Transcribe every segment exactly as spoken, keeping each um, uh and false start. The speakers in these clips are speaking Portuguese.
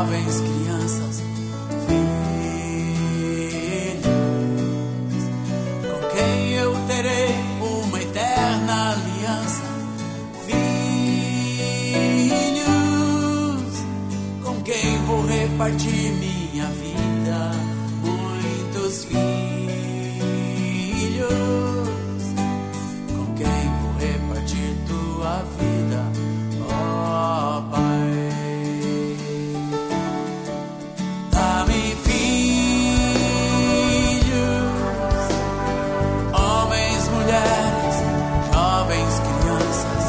jovens, crianças, filhos, com quem eu terei uma eterna aliança. Filhos, com quem vou repartir minha vida. Muitos filhos, com quem vou repartir tua vida, ó Pai. Dá-me filhos, homens, mulheres, jovens, crianças,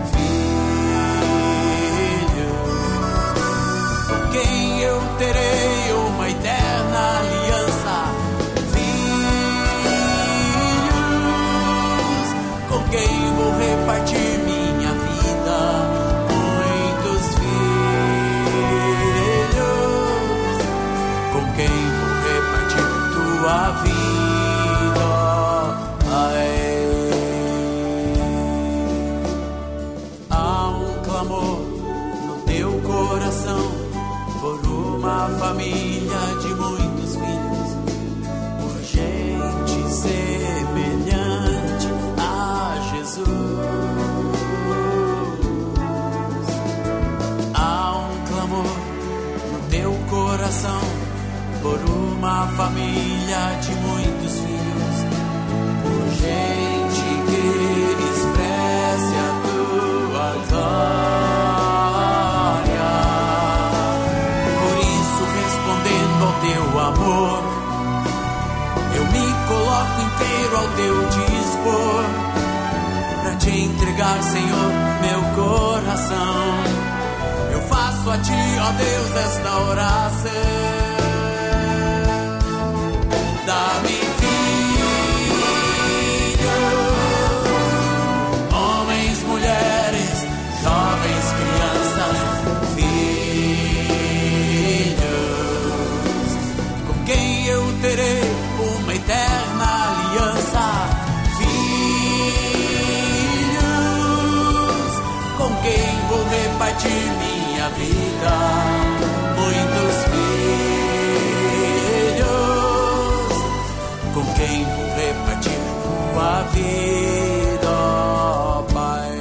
filhos, com quem eu terei uma eterna aliança. Filhos, com quem vou repartir minha vida. Muitos filhos, com quem vou repartir tua vida, Pai. Há um clamor no teu coração por uma família de muitos filhos, por gente semelhante a Jesus. Há um clamor no teu coração por uma família de muitos filhos, por gente que expresse a tua glória. Por isso, respondendo ao teu amor, eu me coloco inteiro ao teu dispor, pra te entregar, Senhor, meu coração. Eu faço a ti, ó Deus, esta oração. Dá-me filhos, homens, mulheres, jovens, crianças, filhos, com quem eu terei uma eterna aliança. Filhos, com quem vou repartir minha vida. Muitos filhos, com quem vou repartir tua vida, ó Pai.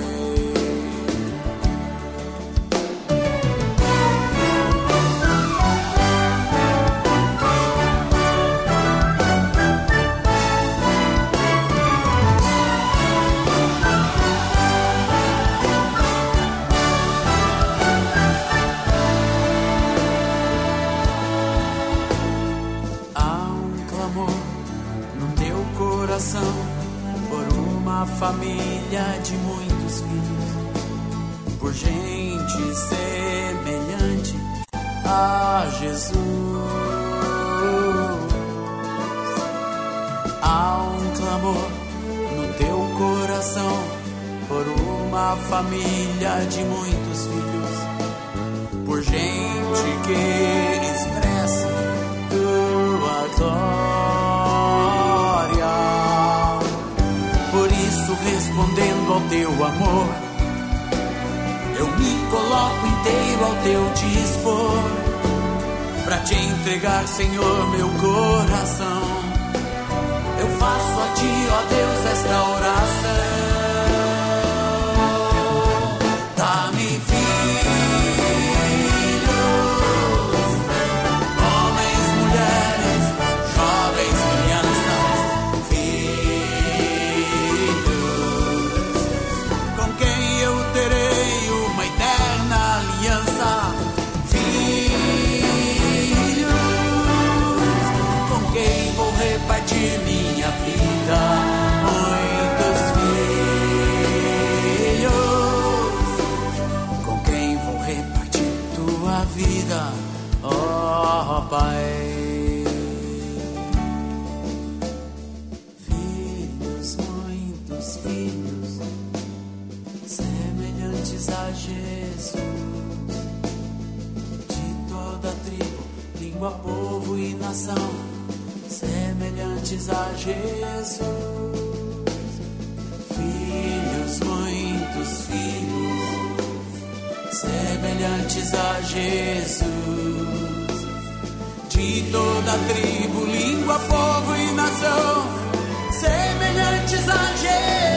Por uma família de muitos filhos, por gente semelhante a Jesus. Há um clamor no teu coração por uma família de muitos filhos, por gente que expresse tua glória. Respondendo ao teu amor, eu me coloco inteiro ao teu dispor, pra te entregar, Senhor, meu coração. Eu faço a ti, ó Deus, esta oração. Dá-me filhos, homens, mulheres, jovens, crianças, com quem eu terei uma eterna aliança. Filhos, com quem vou repartir minha vida. Muitos filhos, com quem vou repartir tua vida, ó Pai. Filhos, muitos filhos, semelhantes a Jesus, de toda tribo, língua, povo e nação, semelhantes a Jesus. Filhos, muitos filhos, semelhantes a Jesus. De toda tribo, língua, povo e nação, semelhantes a Jesus.